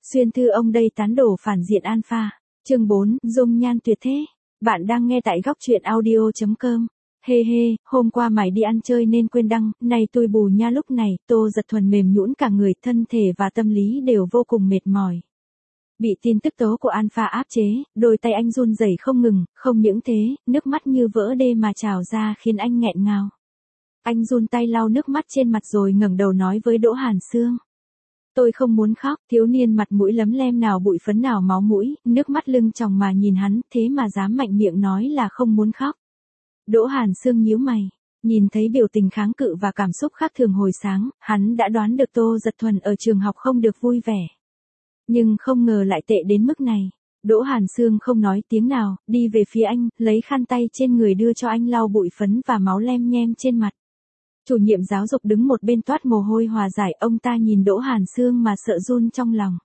Xuyên thư ông đây tán đổ phản diện alpha. Chương 4, dung nhan tuyệt thế. Bạn đang nghe tại góc truyện audio.com. Hê hê, hôm qua mày đi ăn chơi nên quên đăng, này tôi bù nha. Lúc này, Tô Dật Thuần mềm nhũn cả người, thân thể và tâm lý đều vô cùng mệt mỏi. Bị tin tức tố của alpha áp chế, đôi tay anh run rẩy không ngừng, không những thế, nước mắt như vỡ đê mà trào ra khiến anh nghẹn ngào. Anh run tay lau nước mắt trên mặt rồi ngẩng đầu nói với Đỗ Hàn Sương. Tôi không muốn khóc. Thiếu niên mặt mũi lấm lem, nào bụi phấn nào máu mũi, nước mắt lưng tròng mà nhìn hắn, thế mà dám mạnh miệng nói là không muốn khóc. Đỗ Hàn Sương nhíu mày, nhìn thấy biểu tình kháng cự và cảm xúc khác thường hồi sáng, hắn đã đoán được Tô Dật Thuần ở trường học không được vui vẻ. Nhưng không ngờ lại tệ đến mức này. Đỗ Hàn Sương không nói tiếng nào, đi về phía anh, lấy khăn tay trên người đưa cho anh lau bụi phấn và máu lem nhem trên mặt. Chủ nhiệm giáo dục đứng một bên toát mồ hôi hòa giải, ông ta nhìn Đỗ Hàn Sương mà sợ run trong lòng.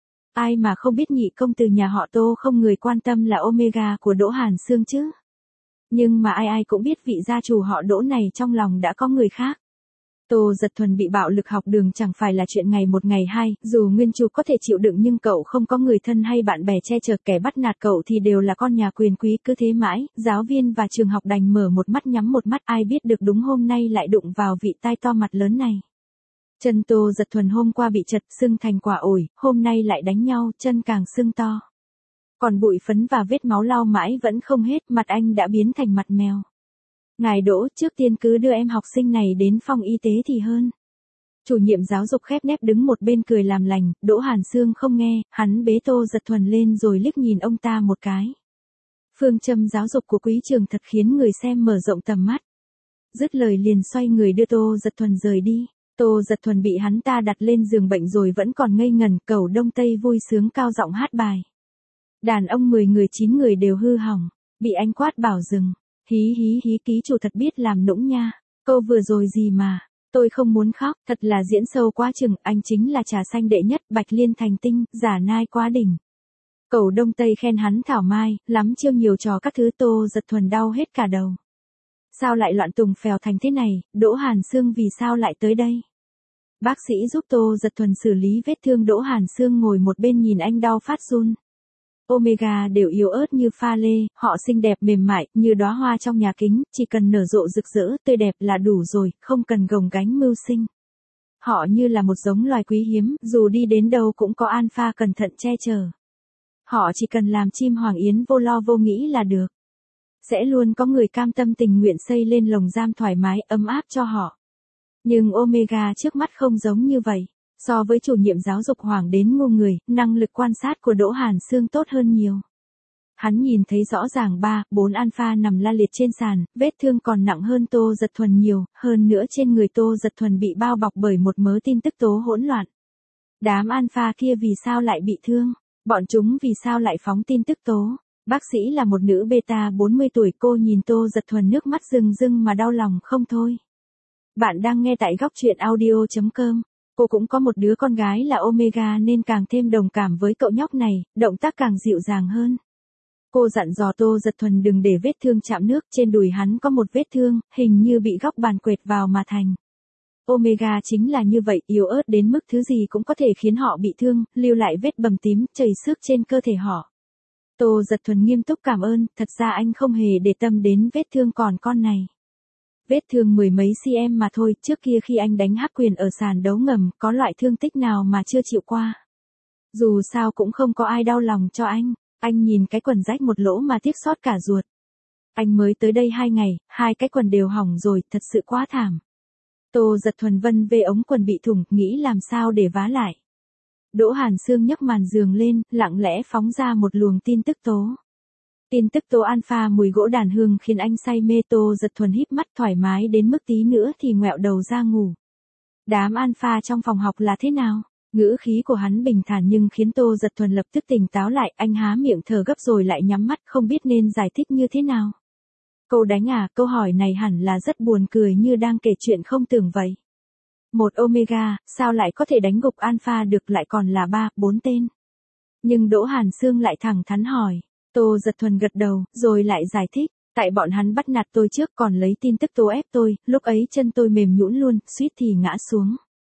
Ai mà không biết nhị công từ nhà họ Tô không người quan tâm là Omega của Đỗ Hàn Sương chứ. Nhưng mà ai cũng biết vị gia chủ họ Đỗ này trong lòng đã có người khác. Tô Dật Thuần bị bạo lực học đường chẳng phải là chuyện ngày một ngày hai, dù nguyên chủ có thể chịu đựng nhưng cậu không có người thân hay bạn bè che chở, kẻ bắt nạt cậu thì đều là con nhà quyền quý. Cứ thế mãi, giáo viên và trường học đành mở một mắt nhắm một mắt, ai biết được đúng hôm nay lại đụng vào vị tai to mặt lớn này. Chân Tô Dật Thuần hôm qua bị chật sưng thành quả ổi, hôm nay lại đánh nhau, chân càng sưng to. Còn bụi phấn và vết máu lau mãi vẫn không hết, mặt anh đã biến thành mặt mèo. Ngài Đỗ, trước tiên cứ đưa em học sinh này đến phòng y tế thì hơn. Chủ nhiệm giáo dục khép nép đứng một bên cười làm lành. Đỗ Hàn Sương không nghe, hắn bế Tô Dật Thuần lên rồi liếc nhìn ông ta một cái. Phương châm giáo dục của quý trường thật khiến người xem mở rộng tầm mắt. Dứt lời liền xoay người đưa Tô Dật Thuần rời đi. Tô Dật Thuần bị hắn ta đặt lên giường bệnh rồi vẫn còn ngây ngần, cẩu Đông Tây vui sướng cao giọng hát bài. Đàn ông 10 người 9 người đều hư hỏng, bị anh quát bảo dừng. Hí hí hí, ký chủ thật biết làm nũng nha. Câu vừa rồi gì mà, tôi không muốn khóc, thật là diễn sâu quá chừng, anh chính là trà xanh đệ nhất, Bạch Liên thành tinh, giả nai quá đỉnh. Cẩu Đông Tây khen hắn thảo mai, lắm chiêu nhiều trò các thứ. Tô Dật Thuần đau hết cả đầu. Sao lại loạn tùng phèo thành thế này, Đỗ Hàn Sương vì sao lại tới đây? Bác sĩ giúp Tô Dật Thuần xử lý vết thương. Đỗ Hàn Sương ngồi một bên nhìn anh đau phát run. Omega đều yếu ớt như pha lê, họ xinh đẹp mềm mại, như đóa hoa trong nhà kính, chỉ cần nở rộ rực rỡ, tươi đẹp là đủ rồi, không cần gồng gánh mưu sinh. Họ như là một giống loài quý hiếm, dù đi đến đâu cũng có alpha cẩn thận che chở. Họ chỉ cần làm chim hoàng yến vô lo vô nghĩ là được. Sẽ luôn có người cam tâm tình nguyện xây lên lồng giam thoải mái, ấm áp cho họ. Nhưng Omega trước mắt không giống như vậy. So với chủ nhiệm giáo dục hoảng đến ngu người, năng lực quan sát của Đỗ Hàn Sương tốt hơn nhiều. Hắn nhìn thấy rõ ràng 3-4 alpha nằm la liệt trên sàn, vết thương còn nặng hơn Tô Dật Thuần nhiều, hơn nữa trên người Tô Dật Thuần bị bao bọc bởi một mớ tin tức tố hỗn loạn. Đám alpha kia vì sao lại bị thương? Bọn chúng vì sao lại phóng tin tức tố? Bác sĩ là một nữ beta 40 tuổi, cô nhìn Tô Dật Thuần nước mắt rưng rưng mà đau lòng không thôi. Bạn đang nghe tại góc truyện audio.com. Cô cũng có một đứa con gái là Omega nên càng thêm đồng cảm với cậu nhóc này, động tác càng dịu dàng hơn. Cô dặn dò Tô Dật Thuần đừng để vết thương chạm nước, trên đùi hắn có một vết thương, hình như bị góc bàn quệt vào mà thành. Omega chính là như vậy, yếu ớt đến mức thứ gì cũng có thể khiến họ bị thương, lưu lại vết bầm tím, chảy xước trên cơ thể họ. Tô Dật Thuần nghiêm túc cảm ơn, thật ra anh không hề để tâm đến vết thương còn con này. Vết thương 10 mấy cm mà thôi, trước kia khi anh đánh hắc quyền ở sàn đấu ngầm, có loại thương tích nào mà chưa chịu qua. Dù sao cũng không có ai đau lòng cho anh nhìn cái quần rách một lỗ mà tiếc xót cả ruột. Anh mới tới đây 2 ngày, 2 cái quần đều hỏng rồi, thật sự quá thảm. Tô Dật Thuần vân về ống quần bị thủng, nghĩ làm sao để vá lại. Đỗ Hàn Sương nhấc màn giường lên, lặng lẽ phóng ra một luồng tin tức tố. Tin tức tố alpha mùi gỗ đàn hương khiến anh say mê. Tô Dật Thuần híp mắt thoải mái đến mức tí nữa thì ngoẹo đầu ra ngủ. Đám alpha trong phòng học là thế nào? Ngữ khí của hắn bình thản nhưng khiến Tô Dật Thuần lập tức tỉnh táo lại, anh há miệng thở gấp rồi lại nhắm mắt, không biết nên giải thích như thế nào. Câu đánh à, câu hỏi này hẳn là rất buồn cười như đang kể chuyện không tưởng vậy. Một Omega, sao lại có thể đánh gục alpha được, lại còn là 3-4 tên. Nhưng Đỗ Hàn Sương lại thẳng thắn hỏi. Tô Dật Thuần gật đầu, rồi lại giải thích, tại bọn hắn bắt nạt tôi trước còn lấy tin tức tố ép tôi, lúc ấy chân tôi mềm nhũn luôn, suýt thì ngã xuống.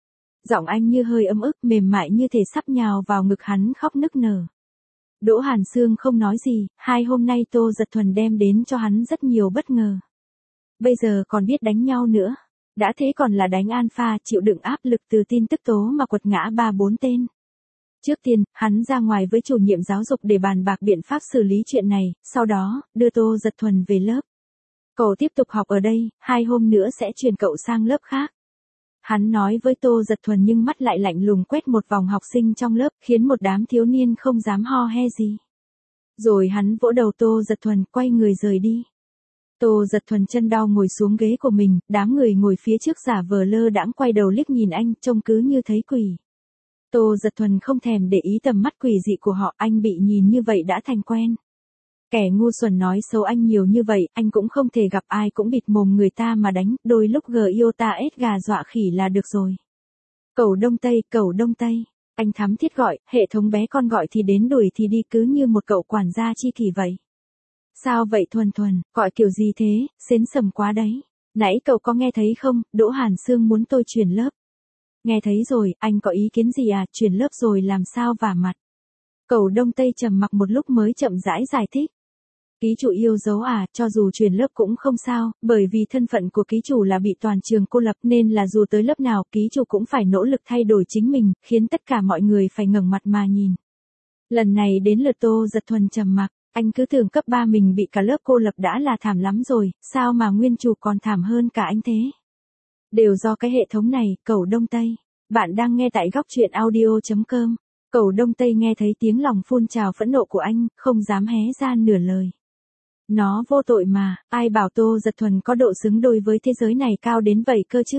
Giọng anh như hơi ấm ức, mềm mại như thể sắp nhào vào ngực hắn khóc nức nở. Đỗ Hàn Sương không nói gì, 2 hôm nay Tô Giật Thuần đem đến cho hắn rất nhiều bất ngờ. Bây giờ còn biết đánh nhau nữa. Đã thế còn là đánh alpha, chịu đựng áp lực từ tin tức tố mà quật ngã 3-4 tên. Trước tiên, hắn ra ngoài với chủ nhiệm giáo dục để bàn bạc biện pháp xử lý chuyện này, sau đó, đưa Tô Giật Thuần về lớp. Cậu tiếp tục học ở đây, 2 hôm nữa sẽ chuyển cậu sang lớp khác. Hắn nói với Tô Giật Thuần nhưng mắt lại lạnh lùng quét một vòng học sinh trong lớp, khiến một đám thiếu niên không dám ho he gì. Rồi hắn vỗ đầu Tô Giật Thuần, quay người rời đi. Tô Giật Thuần chân đau ngồi xuống ghế của mình, đám người ngồi phía trước giả vờ lơ đãng quay đầu liếc nhìn anh, trông cứ như thấy quỷ. Tô Giật Thuần không thèm để ý tầm mắt quỷ dị của họ, anh bị nhìn như vậy đã thành quen. Kẻ ngu xuẩn nói xấu anh nhiều như vậy, anh cũng không thể gặp ai cũng bịt mồm người ta mà đánh, đôi lúc iota ết gà dọa khỉ là được rồi. Cẩu Đông Tây, cẩu Đông Tây. Anh thắm thiết gọi, hệ thống bé con gọi thì đến đuổi thì đi, cứ như một cậu quản gia chi kỷ vậy. Sao vậy Thuần Thuần, gọi kiểu gì thế, xến sầm quá đấy. Nãy cậu có nghe thấy không, Đỗ Hàn Sương muốn tôi chuyển lớp. Nghe thấy rồi, anh có ý kiến gì à, chuyển lớp rồi làm sao vả mặt. Cẩu Đông Tây trầm mặc một lúc mới chậm rãi giải thích. Ký chủ yêu dấu à, cho dù chuyển lớp cũng không sao, bởi vì thân phận của ký chủ là bị toàn trường cô lập nên là dù tới lớp nào ký chủ cũng phải nỗ lực thay đổi chính mình, khiến tất cả mọi người phải ngẩng mặt mà nhìn. Lần này đến lượt Tô Giật Thuần trầm mặc, anh cứ tưởng cấp 3 mình bị cả lớp cô lập đã là thảm lắm rồi, sao mà nguyên chủ còn thảm hơn cả anh thế? Đều do cái hệ thống này, cẩu Đông Tây. Bạn đang nghe tại góc truyện audio.com. Cẩu Đông Tây nghe thấy tiếng lòng phun trào phẫn nộ của anh, không dám hé ra nửa lời. Nó vô tội mà, ai bảo Tô Giật Thuần có độ xứng đôi với thế giới này cao đến vậy cơ chứ?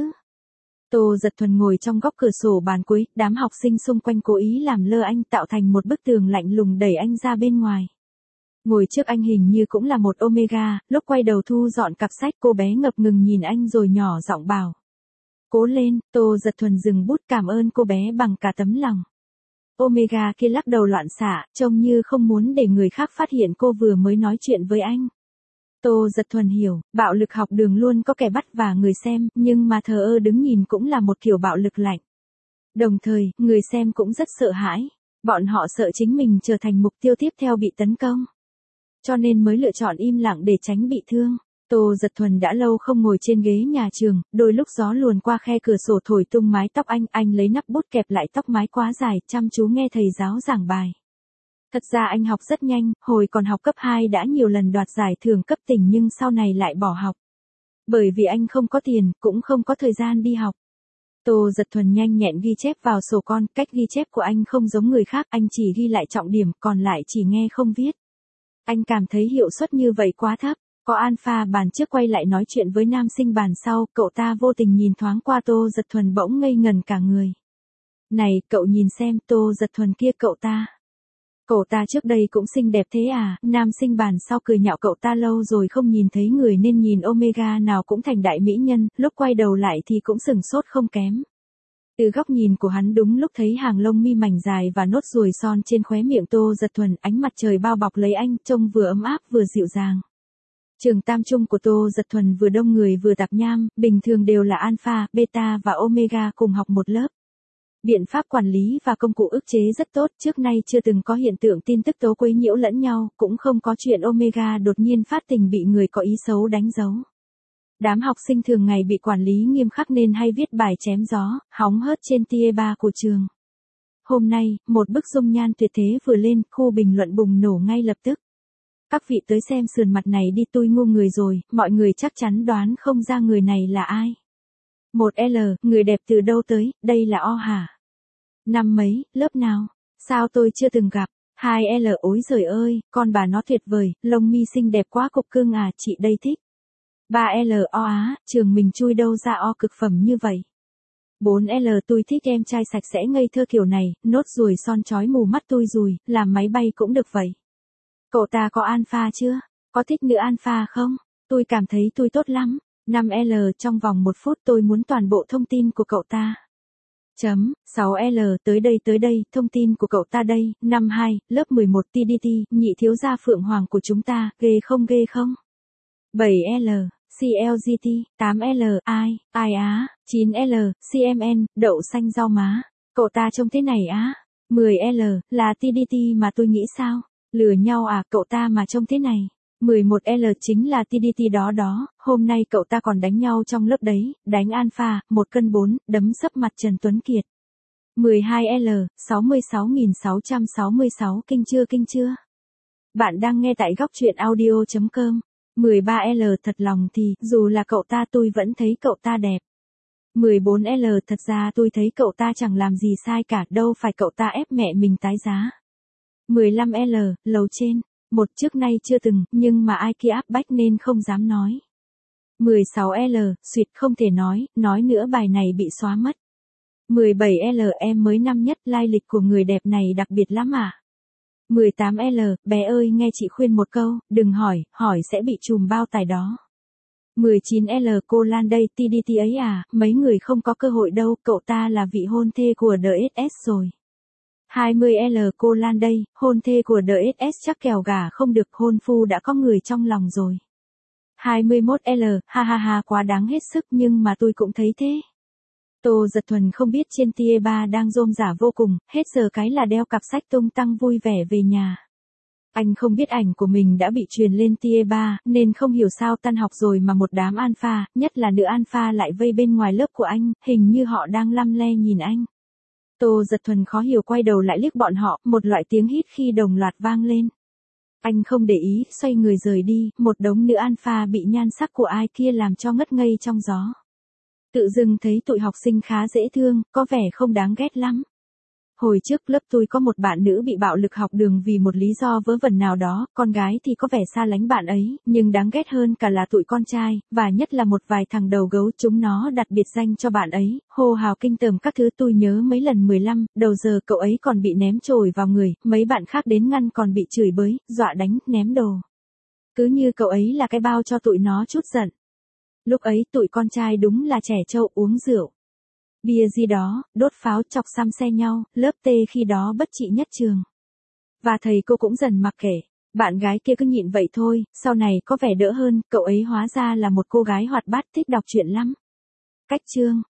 Tô Giật Thuần ngồi trong góc cửa sổ bàn cuối, đám học sinh xung quanh cố ý làm lơ anh tạo thành một bức tường lạnh lùng đẩy anh ra bên ngoài. Ngồi trước anh hình như cũng là một Omega, lúc quay đầu thu dọn cặp sách cô bé ngập ngừng nhìn anh rồi nhỏ giọng bảo. Cố lên, Tô Giật Thuần dừng bút cảm ơn cô bé bằng cả tấm lòng. Omega kia lắc đầu loạn xạ, trông như không muốn để người khác phát hiện cô vừa mới nói chuyện với anh. Tô Giật Thuần hiểu, bạo lực học đường luôn có kẻ bắt và người xem, nhưng mà thờ ơ đứng nhìn cũng là một kiểu bạo lực lạnh. Đồng thời, người xem cũng rất sợ hãi. Bọn họ sợ chính mình trở thành mục tiêu tiếp theo bị tấn công. Cho nên mới lựa chọn im lặng để tránh bị thương. Tô Giật Thuần đã lâu không ngồi trên ghế nhà trường, đôi lúc gió luồn qua khe cửa sổ thổi tung mái tóc anh lấy nắp bút kẹp lại tóc mái quá dài, chăm chú nghe thầy giáo giảng bài. Thật ra anh học rất nhanh, hồi còn học cấp 2 đã nhiều lần đoạt giải thưởng cấp tỉnh nhưng sau này lại bỏ học. Bởi vì anh không có tiền, cũng không có thời gian đi học. Tô Giật Thuần nhanh nhẹn ghi chép vào sổ con, cách ghi chép của anh không giống người khác, anh chỉ ghi lại trọng điểm, còn lại chỉ nghe không viết. Anh cảm thấy hiệu suất như vậy quá thấp. Có alpha bàn trước quay lại nói chuyện với nam sinh bàn sau, cậu ta vô tình nhìn thoáng qua Tô Giật Thuần bỗng ngây ngần cả người. Này, cậu nhìn xem, Tô Giật Thuần kia cậu ta. Cậu ta trước đây cũng xinh đẹp thế à, nam sinh bàn sau cười nhạo cậu ta lâu rồi không nhìn thấy người nên nhìn Omega nào cũng thành đại mỹ nhân, lúc quay đầu lại thì cũng sửng sốt không kém. Từ góc nhìn của hắn đúng lúc thấy hàng lông mi mảnh dài và nốt ruồi son trên khóe miệng Tô Giật Thuần, ánh mặt trời bao bọc lấy anh, trông vừa ấm áp vừa dịu dàng. Trường tam trung của Tô Giật Thuần vừa đông người vừa tạp nham, bình thường đều là alpha, beta và omega cùng học một lớp. Biện pháp quản lý và công cụ ức chế rất tốt, trước nay chưa từng có hiện tượng tin tức tố quấy nhiễu lẫn nhau, cũng không có chuyện omega đột nhiên phát tình bị người có ý xấu đánh dấu. Đám học sinh thường ngày bị quản lý nghiêm khắc nên hay viết bài chém gió, hóng hớt trên tier 3 của trường. Hôm nay, một bức dung nhan tuyệt thế vừa lên, khu bình luận bùng nổ ngay lập tức. Các vị tới xem sườn mặt này đi, tôi ngu người rồi, mọi người chắc chắn đoán không ra người này là ai. 1L, người đẹp từ đâu tới, đây là O hả? Năm mấy, lớp nào? Sao tôi chưa từng gặp? 2L, ối giời ơi, con bà nó tuyệt vời, lông mi xinh đẹp quá cục cưng à, chị đây thích. 3L, O á, trường mình chui đâu ra O cực phẩm như vậy. 4L, tôi thích em trai sạch sẽ ngây thơ kiểu này, nốt ruồi son chói mù mắt tôi rùi, làm máy bay cũng được vậy. Cậu ta có alpha chưa? Có thích nữ alpha không? Tôi cảm thấy tôi tốt lắm. 5L, trong vòng 1 phút tôi muốn toàn bộ thông tin của cậu ta. 6L, tới đây, thông tin của cậu ta đây. 52, lớp 11 TDT, nhị thiếu gia Phượng Hoàng của chúng ta, ghê không? 7L, CLGT, 8L, ai á, 9L, CMN, đậu xanh rau má. Cậu ta trông thế này á. 10L, là TDT mà tôi nghĩ sao? Lừa nhau à, cậu ta mà trông thế này. 11L chính là TDT đó đó, hôm nay cậu ta còn đánh nhau trong lớp đấy, đánh alpha, 1 cân 4, đấm sấp mặt Trần Tuấn Kiệt. 12L, 66.666, kinh chưa? Bạn đang nghe tại góc truyện audio.com. 13L, thật lòng thì, dù là cậu ta tôi vẫn thấy cậu ta đẹp. 14L, thật ra tôi thấy cậu ta chẳng làm gì sai cả, đâu phải cậu ta ép mẹ mình tái giá. 15L, lầu trên. Một trước nay chưa từng, nhưng mà ai kia áp bách nên không dám nói. 16L, suyệt không thể nói nữa bài này bị xóa mất. 17L, em mới năm nhất, lai lịch của người đẹp này đặc biệt lắm à. 18L, bé ơi nghe chị khuyên một câu, đừng hỏi sẽ bị trùm bao tải đó. 19L, cô Lan đây, TDT ấy à, mấy người không có cơ hội đâu, cậu ta là vị hôn thê của DSS rồi. 20L, cô Lan đây, hôn thê của DSS chắc kèo gà không được, hôn phu đã có người trong lòng rồi. 21L, ha quá đáng hết sức, nhưng mà tôi cũng thấy thế. Tô Giật Thuần không biết trên tia 3 đang rôm rả vô cùng, hết giờ cái là đeo cặp sách tung tăng vui vẻ về nhà. Anh không biết ảnh của mình đã bị truyền lên tia 3, nên không hiểu sao tan học rồi mà một đám alpha, nhất là nữ alpha lại vây bên ngoài lớp của anh, hình như họ đang lăm le nhìn anh. Tô Giật Thuần khó hiểu quay đầu lại liếc bọn họ, một loại tiếng hít khi đồng loạt vang lên. Anh không để ý, xoay người rời đi, một đống nữ alpha bị nhan sắc của ai kia làm cho ngất ngây trong gió. Tự dưng thấy tụi học sinh khá dễ thương, có vẻ không đáng ghét lắm. Hồi trước lớp tôi có một bạn nữ bị bạo lực học đường vì một lý do vớ vẩn nào đó, con gái thì có vẻ xa lánh bạn ấy, nhưng đáng ghét hơn cả là tụi con trai, và nhất là một vài thằng đầu gấu, chúng nó đặt biệt danh cho bạn ấy, hô hào kinh tởm các thứ. Tôi nhớ mấy lần 15, đầu giờ cậu ấy còn bị ném chổi vào người, mấy bạn khác đến ngăn còn bị chửi bới, dọa đánh, ném đồ. Cứ như cậu ấy là cái bao cho tụi nó chút giận. Lúc ấy tụi con trai đúng là trẻ trâu, uống rượu bia gì đó, đốt pháo, chọc xăm xe nhau, lớp T khi đó bất trị nhất trường. Và thầy cô cũng dần mặc kệ, bạn gái kia cứ nhịn vậy thôi, sau này có vẻ đỡ hơn, cậu ấy hóa ra là một cô gái hoạt bát thích đọc truyện lắm. Cách chương